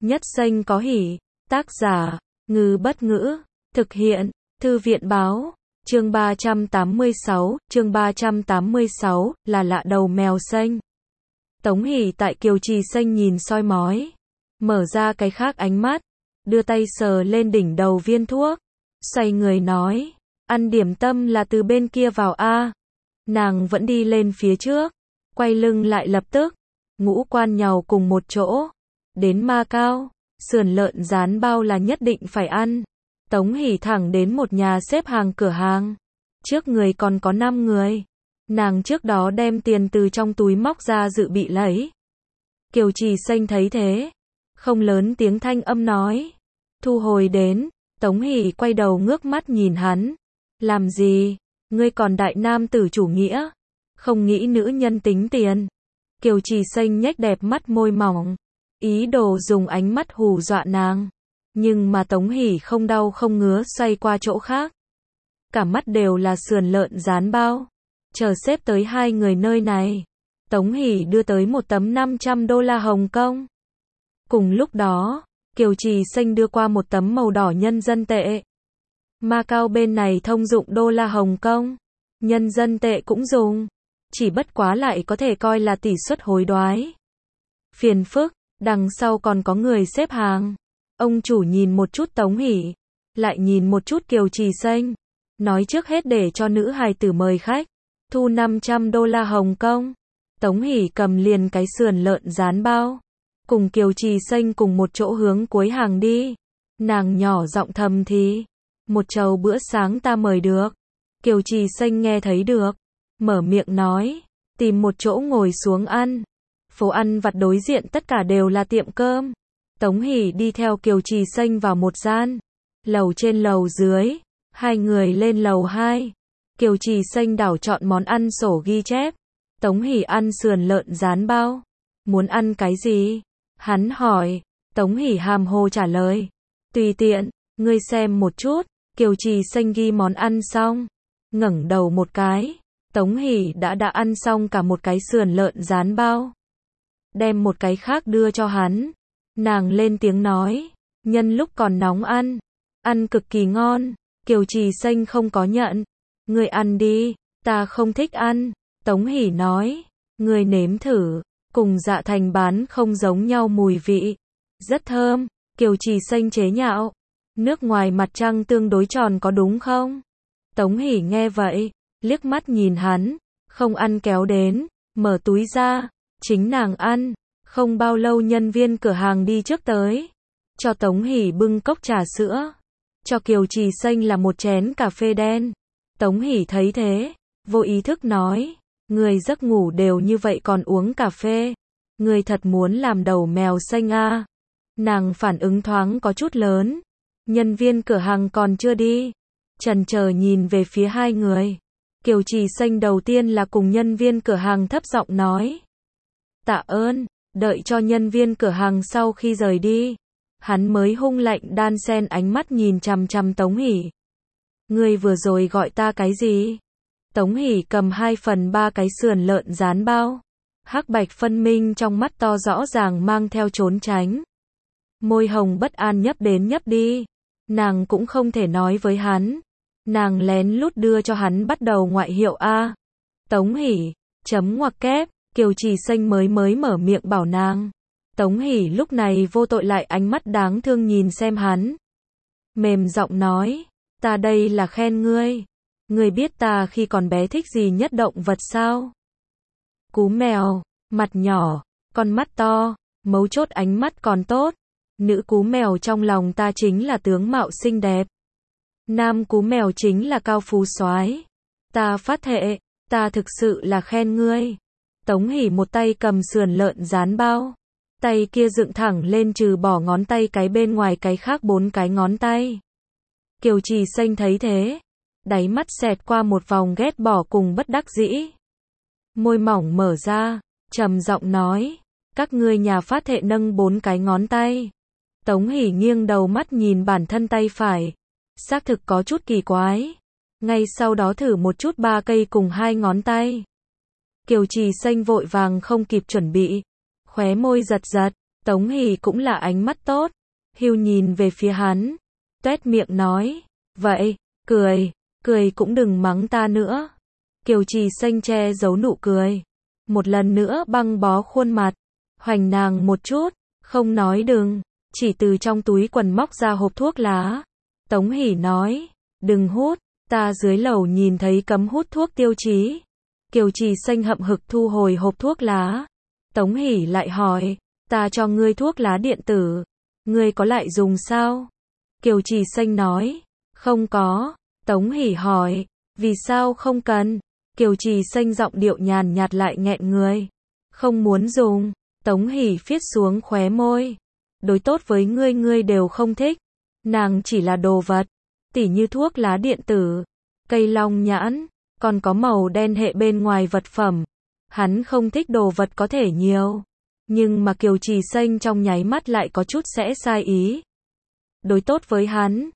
Nhất xanh có hỉ. Tác giả, Ngư Bất Ngữ. Thực hiện, Thư viện Báo. Chương 386, là lạ đầu mèo xanh. Tống Hỷ tại Kiều Trì Xanh nhìn soi mói. Mở ra cái khác ánh mắt. Đưa tay sờ lên đỉnh đầu viên thuốc. Xoay người nói. Ăn điểm tâm là từ bên kia vào a. Nàng vẫn đi lên phía trước. Quay lưng lại lập tức. Ngũ quan nhàu cùng một chỗ. Đến Macao, sườn lợn rán bao là nhất định phải ăn. Tống Hỷ thẳng đến một nhà xếp hàng cửa hàng. Trước người còn có 5 người. Nàng trước đó đem tiền từ trong túi móc ra dự bị lấy. Kiều Trì Xanh thấy thế. Không lớn tiếng thanh âm nói. Thu hồi đến. Tống Hỷ quay đầu ngước mắt nhìn hắn. Làm gì? Ngươi còn đại nam tử chủ nghĩa. Không nghĩ nữ nhân tính tiền. Kiều Trì Xanh nhếch đẹp mắt môi mỏng. Ý đồ dùng ánh mắt hù dọa nàng. Nhưng mà Tống Hỷ không đau không ngứa xoay qua chỗ khác. Cả mắt đều là sườn lợn rán bao. Chờ xếp tới 2 người nơi này. Tống Hỷ đưa tới một tấm $500 Hồng Kông. Cùng lúc đó, Kiều Trì Xanh đưa qua một tấm màu đỏ nhân dân tệ. Macao bên này thông dụng đô la Hồng Kông. Nhân dân tệ cũng dùng. Chỉ bất quá lại có thể coi là tỷ suất hối đoái. Phiền phức, đằng sau còn có người xếp hàng. Ông chủ nhìn một chút Tống Hỷ. Lại nhìn một chút Kiều Trì Xanh. Nói trước hết để cho nữ hài tử mời khách. Thu $500 Hồng Kông. Tống Hỷ cầm liền cái sườn lợn rán bao. Cùng Kiều Trì Xanh cùng một chỗ hướng cuối hàng đi. Nàng nhỏ giọng thầm thì. Một chầu bữa sáng ta mời được. Kiều Trì Xanh nghe thấy được. Mở miệng nói. Tìm một chỗ ngồi xuống ăn. Phố ăn vặt đối diện tất cả đều là tiệm cơm. Tống Hỷ đi theo Kiều Trì Xanh vào một gian. Lầu trên lầu dưới. 2 người lên lầu 2. Kiều Trì Xanh đảo chọn món ăn sổ ghi chép. Tống Hỷ ăn sườn lợn rán bao. Muốn ăn cái gì? Hắn hỏi. Tống Hỷ hàm hồ trả lời. Tùy tiện, ngươi xem một chút. Kiều Trì Xanh ghi món ăn xong. Ngẩng đầu một cái. Tống Hỷ đã ăn xong cả một cái sườn lợn rán bao. Đem một cái khác đưa cho hắn. Nàng lên tiếng nói. Nhân lúc còn nóng ăn. Ăn cực kỳ ngon. Kiều Trì Xanh không có nhận. Ngươi ăn đi. Ta không thích ăn. Tống Hỷ nói. Ngươi nếm thử. Cùng Dạ Thành bán không giống nhau mùi vị. Rất thơm. Kiều Trì Xanh chế nhạo. Nước ngoài mặt trăng tương đối tròn có đúng không? Tống Hỷ nghe vậy. Liếc mắt nhìn hắn. Không ăn kéo đến. Mở túi ra. Chính nàng ăn. Không bao lâu nhân viên cửa hàng đi trước tới. Cho Tống Hỷ bưng cốc trà sữa. Cho Kiều Trì Xanh là một chén cà phê đen. Tống Hỷ thấy thế. Vô ý thức nói. Người giấc ngủ đều như vậy còn uống cà phê. Người thật muốn làm đầu mèo xanh à. Nàng phản ứng thoáng có chút lớn. Nhân viên cửa hàng còn chưa đi. Chần chờ nhìn về phía 2 người. Kiều Trì Xanh đầu tiên là cùng nhân viên cửa hàng thấp giọng nói. Tạ ơn. Đợi cho nhân viên cửa hàng sau khi rời đi. Hắn mới hung lạnh đan xen ánh mắt nhìn chằm chằm Tống Hỷ. Ngươi vừa rồi gọi ta cái gì? Tống Hỷ cầm 2/3 cái sườn lợn rán bao. Hắc bạch phân minh trong mắt to rõ ràng mang theo trốn tránh. Môi hồng bất an nhấp đến nhấp đi. Nàng cũng không thể nói với hắn. Nàng lén lút đưa cho hắn bắt đầu ngoại hiệu A. Tống Hỷ, chấm ngoặc kép. Kiều Trì Xanh mới mở miệng bảo nàng. Tống Hỷ lúc này vô tội lại ánh mắt đáng thương nhìn xem hắn. Mềm giọng nói. Ta đây là khen ngươi. Ngươi biết ta khi còn bé thích gì nhất động vật sao? Cú mèo, mặt nhỏ, con mắt to, mấu chốt ánh mắt còn tốt. Nữ cú mèo trong lòng ta chính là tướng mạo xinh đẹp. Nam cú mèo chính là cao phú soái. Ta phát thệ, ta thực sự là khen ngươi. Tống Hỷ một tay cầm sườn lợn rán bao. Tay kia dựng thẳng lên trừ bỏ ngón tay cái bên ngoài cái khác 4 cái ngón tay. Kiều Trì Xanh thấy thế. Đáy mắt xẹt qua một vòng ghét bỏ cùng bất đắc dĩ. Môi mỏng mở ra. Trầm giọng nói. Các ngươi nhà phát thệ nâng 4 cái ngón tay. Tống Hỷ nghiêng đầu mắt nhìn bản thân tay phải. Xác thực có chút kỳ quái. Ngay sau đó thử một chút 3 cây cùng 2 ngón tay. Kiều Trì Xanh vội vàng không kịp chuẩn bị. Khóe môi giật giật. Tống Hỷ cũng là ánh mắt tốt. Hưu nhìn về phía hắn. Tuét miệng nói. Vậy, cười cũng đừng mắng ta nữa. Kiều Trì Xanh che giấu nụ cười. Một lần nữa băng bó khuôn mặt. Hoành nàng một chút. Không nói đừng. Chỉ từ trong túi quần móc ra hộp thuốc lá. Tống Hỷ nói. Đừng hút. Ta dưới lầu nhìn thấy cấm hút thuốc Tiêu Chí. Kiều Trì Xanh hậm hực thu hồi hộp thuốc lá. Tống Hỷ lại hỏi. Ta cho ngươi thuốc lá điện tử. Ngươi có lại dùng sao? Kiều Trì Xanh nói. Không có. Tống Hỷ hỏi. Vì sao không cần? Kiều Trì Xanh giọng điệu nhàn nhạt lại nghẹn người. Không muốn dùng. Tống Hỷ phiết xuống khóe môi. Đối tốt với ngươi đều không thích. Nàng chỉ là đồ vật. Tỉ như thuốc lá điện tử. Cây long nhãn. Còn có màu đen hệ bên ngoài vật phẩm. Hắn không thích đồ vật có thể nhiều. Nhưng mà Kiều Trì Xanh trong nháy mắt lại có chút sẽ sai ý. Đối tốt với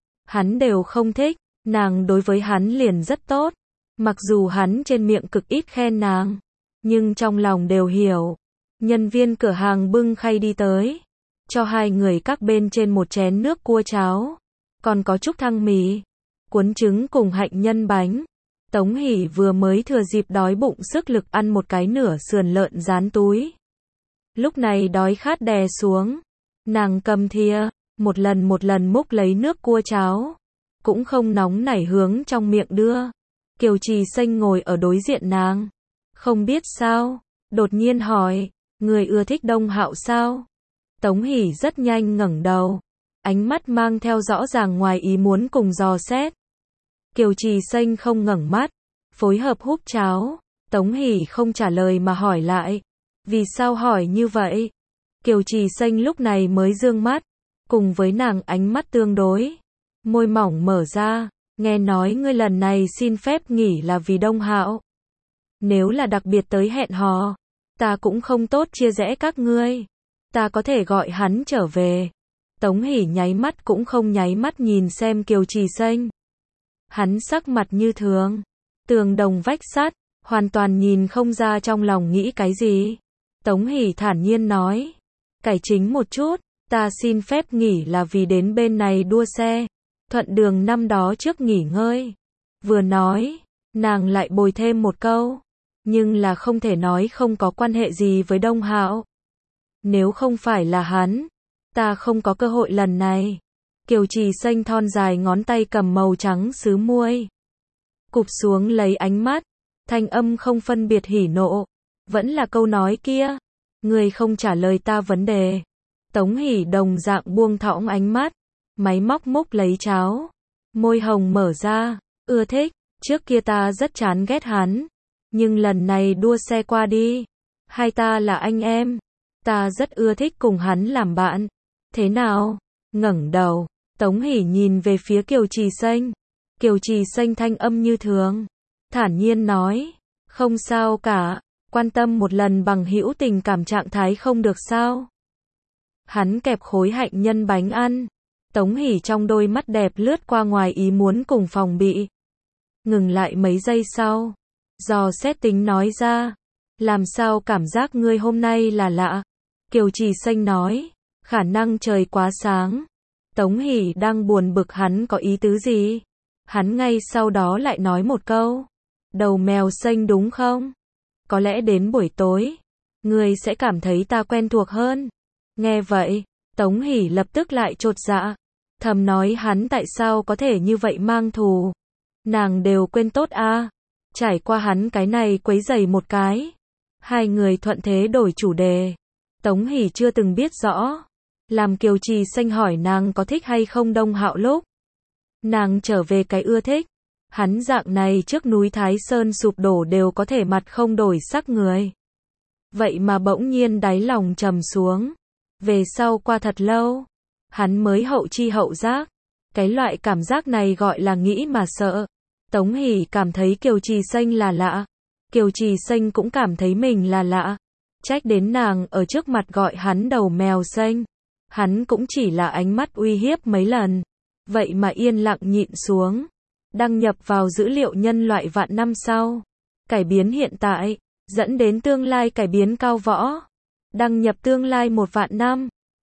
hắn đều không thích. Nàng đối với hắn liền rất tốt. Mặc dù hắn trên miệng cực ít khen nàng. Nhưng trong lòng đều hiểu. Nhân viên cửa hàng bưng khay đi tới. Cho hai người các bên trên một chén nước cua cháo. Còn có chút thăng mì. Cuốn trứng cùng hạnh nhân bánh. Tống Hỷ vừa mới thừa dịp đói bụng sức lực ăn một cái nửa sườn lợn rán túi. Lúc này đói khát đè xuống. Nàng cầm thìa. Một lần múc lấy nước cua cháo. Cũng không nóng nảy hướng trong miệng đưa. Kiều Trì Xanh ngồi ở đối diện nàng. Không biết sao. Đột nhiên hỏi. Người ưa thích Đông Hạo sao? Tống Hỷ rất nhanh ngẩng đầu. Ánh mắt mang theo rõ ràng ngoài ý muốn cùng dò xét. Kiều Trì Xanh không ngẩng mắt. Phối hợp húp cháo. Tống Hỷ không trả lời mà hỏi lại. Vì sao hỏi như vậy? Kiều Trì Xanh lúc này mới dương mắt. Cùng với nàng ánh mắt tương đối. Môi mỏng mở ra. Nghe nói ngươi lần này xin phép nghỉ là vì Đông Hạo. Nếu là đặc biệt tới hẹn hò. Ta cũng không tốt chia rẽ các ngươi. Ta có thể gọi hắn trở về. Tống Hỷ nháy mắt cũng không nháy mắt nhìn xem Kiều Trì Xanh. Hắn sắc mặt như thường. Tường đồng vách sắt. Hoàn toàn nhìn không ra trong lòng nghĩ cái gì. Tống Hỷ thản nhiên nói. Cải chính một chút. Ta xin phép nghỉ là vì đến bên này đua xe. Thuận đường năm đó trước nghỉ ngơi. Vừa nói. Nàng lại bồi thêm một câu. Nhưng là không thể nói không có quan hệ gì với Đông Hạo. Nếu không phải là hắn. Ta không có cơ hội lần này. Kiều Trì Xanh thon dài ngón tay cầm màu trắng sứ muôi. Cụp xuống lấy ánh mắt. Thanh âm không phân biệt hỉ nộ. Vẫn là câu nói kia. Người không trả lời ta vấn đề. Tống Hỷ đồng dạng buông thõng ánh mắt. Máy móc múc lấy cháo. Môi hồng mở ra. Ưa thích. Trước kia ta rất chán ghét hắn. Nhưng lần này đua xe qua đi. Hai ta là anh em. Ta rất ưa thích cùng hắn làm bạn. Thế nào? Ngẩng đầu. Tống Hỷ nhìn về phía Kiều Trì Xanh. Kiều Trì Xanh thanh âm như thường. Thản nhiên nói. Không sao cả. Quan tâm một lần bằng hữu tình cảm trạng thái không được sao? Hắn kẹp khối hạnh nhân bánh ăn. Tống Hỷ trong đôi mắt đẹp lướt qua ngoài ý muốn cùng phòng bị. Ngừng lại mấy giây sau. Dò xét tính nói ra. Làm sao cảm giác ngươi hôm nay là lạ? Kiều Trì Xanh nói. Khả năng trời quá sáng. Tống Hỷ đang buồn bực hắn có ý tứ gì? Hắn ngay sau đó lại nói một câu. Đầu mèo xanh đúng không? Có lẽ đến buổi tối. Ngươi sẽ cảm thấy ta quen thuộc hơn. Nghe vậy. Tống Hỷ lập tức lại chột dạ. Thầm nói hắn tại sao có thể như vậy mang thù. Nàng đều quên tốt a. Trải qua hắn cái này quấy rầy một cái. Hai người thuận thế đổi chủ đề. Tống Hỷ chưa từng biết rõ. Làm Kiều Trì Xanh hỏi nàng có thích hay không Đông Hạo lúc. Nàng trở về cái ưa thích. Hắn dạng này trước núi Thái Sơn sụp đổ đều có thể mặt không đổi sắc người. Vậy mà bỗng nhiên đáy lòng trầm xuống. Về sau qua thật lâu. Hắn mới hậu chi hậu giác. Cái loại cảm giác này gọi là nghĩ mà sợ. Tống Hỷ cảm thấy Kiều Trì Xanh là lạ. Kiều Trì Xanh cũng cảm thấy mình là lạ. Trách đến nàng ở trước mặt gọi hắn đầu mèo xanh. Hắn cũng chỉ là ánh mắt uy hiếp mấy lần. Vậy mà yên lặng nhịn xuống. Đăng nhập vào dữ liệu nhân loại vạn năm sau. Cải biến hiện tại. Dẫn đến tương lai cải biến cao võ. Đăng nhập tương lai 1 vạn năm.